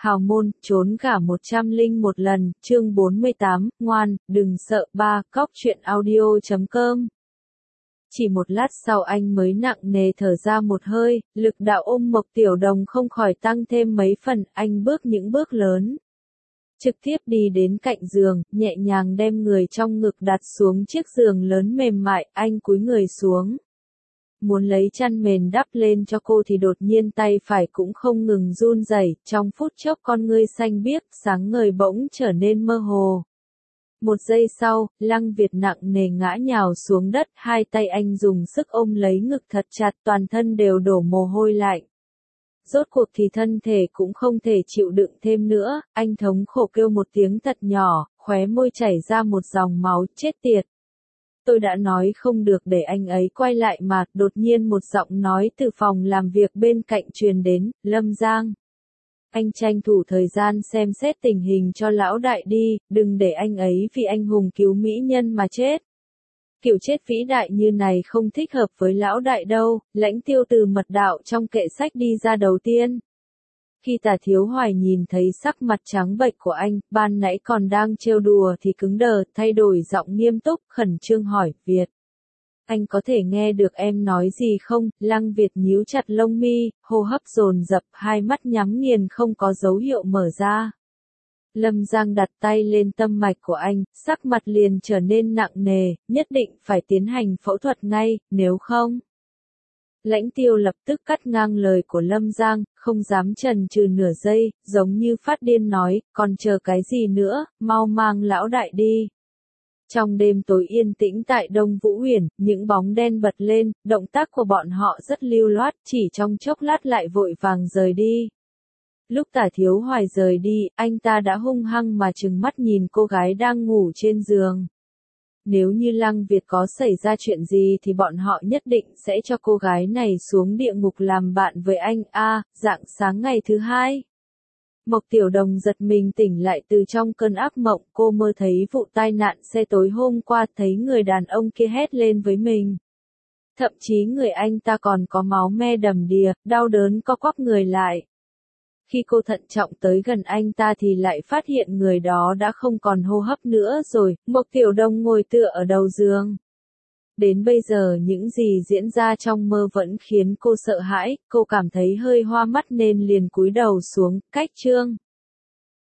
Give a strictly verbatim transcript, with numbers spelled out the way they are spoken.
Hào môn, trốn cả một trăm linh một lần, chương bốn mươi tám, ngoan, đừng sợ, ba, cóc truyện audio chấm com. Chỉ một lát sau anh mới nặng nề thở ra một hơi, lực đạo ôm Mộc Tiểu Đồng không khỏi tăng thêm mấy phần, anh bước những bước lớn. Trực tiếp đi đến cạnh giường, nhẹ nhàng đem người trong ngực đặt xuống chiếc giường lớn mềm mại, anh cúi người xuống. Muốn lấy chăn mền đắp lên cho cô thì đột nhiên tay phải cũng không ngừng run rẩy, trong phút chốc con ngươi xanh biếc, sáng ngời bỗng trở nên mơ hồ. Một giây sau, Lăng Việt nặng nề ngã nhào xuống đất, hai tay anh dùng sức ôm lấy ngực thật chặt, toàn thân đều đổ mồ hôi lạnh. Rốt cuộc thì thân thể cũng không thể chịu đựng thêm nữa, anh thống khổ kêu một tiếng thật nhỏ, khóe môi chảy ra một dòng máu, chết tiệt. Tôi đã nói không được để anh ấy quay lại mà, đột nhiên một giọng nói từ phòng làm việc bên cạnh truyền đến, Lâm Giang. Anh tranh thủ thời gian xem xét tình hình cho lão đại đi, đừng để anh ấy vì anh hùng cứu mỹ nhân mà chết. Kiểu chết vĩ đại như này không thích hợp với lão đại đâu, Lãnh Tiêu từ mật đạo trong kệ sách đi ra đầu tiên. Khi Tả Thiếu Hoài nhìn thấy sắc mặt trắng bệch của anh, ban nãy còn đang trêu đùa thì cứng đờ, thay đổi giọng nghiêm túc, khẩn trương hỏi, Việt. Anh có thể nghe được em nói gì không? Lăng Việt nhíu chặt lông mi, hô hấp dồn dập, hai mắt nhắm nghiền không có dấu hiệu mở ra. Lâm Giang đặt tay lên tâm mạch của anh, sắc mặt liền trở nên nặng nề, nhất định phải tiến hành phẫu thuật ngay, nếu không. Lãnh Tiêu lập tức cắt ngang lời của Lâm Giang, không dám chần chừ nửa giây, giống như phát điên nói, còn chờ cái gì nữa, mau mang lão đại đi. Trong đêm tối yên tĩnh tại Đông Vũ Huyền, những bóng đen bật lên, động tác của bọn họ rất lưu loát, chỉ trong chốc lát lại vội vàng rời đi. Lúc Tả Thiếu Hoài rời đi, anh ta đã hung hăng mà trừng mắt nhìn cô gái đang ngủ trên giường. Nếu như Lăng Việt có xảy ra chuyện gì thì bọn họ nhất định sẽ cho cô gái này xuống địa ngục làm bạn với anh. A, à, rạng sáng ngày thứ hai. Mộc Tiểu Đồng giật mình tỉnh lại từ trong cơn ác mộng, cô mơ thấy vụ tai nạn xe tối hôm qua, thấy người đàn ông kia hét lên với mình. Thậm chí người anh ta còn có máu me đầm đìa, đau đớn co quắp người lại. Khi cô thận trọng tới gần anh ta thì lại phát hiện người đó đã không còn hô hấp nữa rồi, Mộc Tiểu Đồng ngồi tựa ở đầu giường. Đến bây giờ những gì diễn ra trong mơ vẫn khiến cô sợ hãi, cô cảm thấy hơi hoa mắt nên liền cúi đầu xuống, cách chương.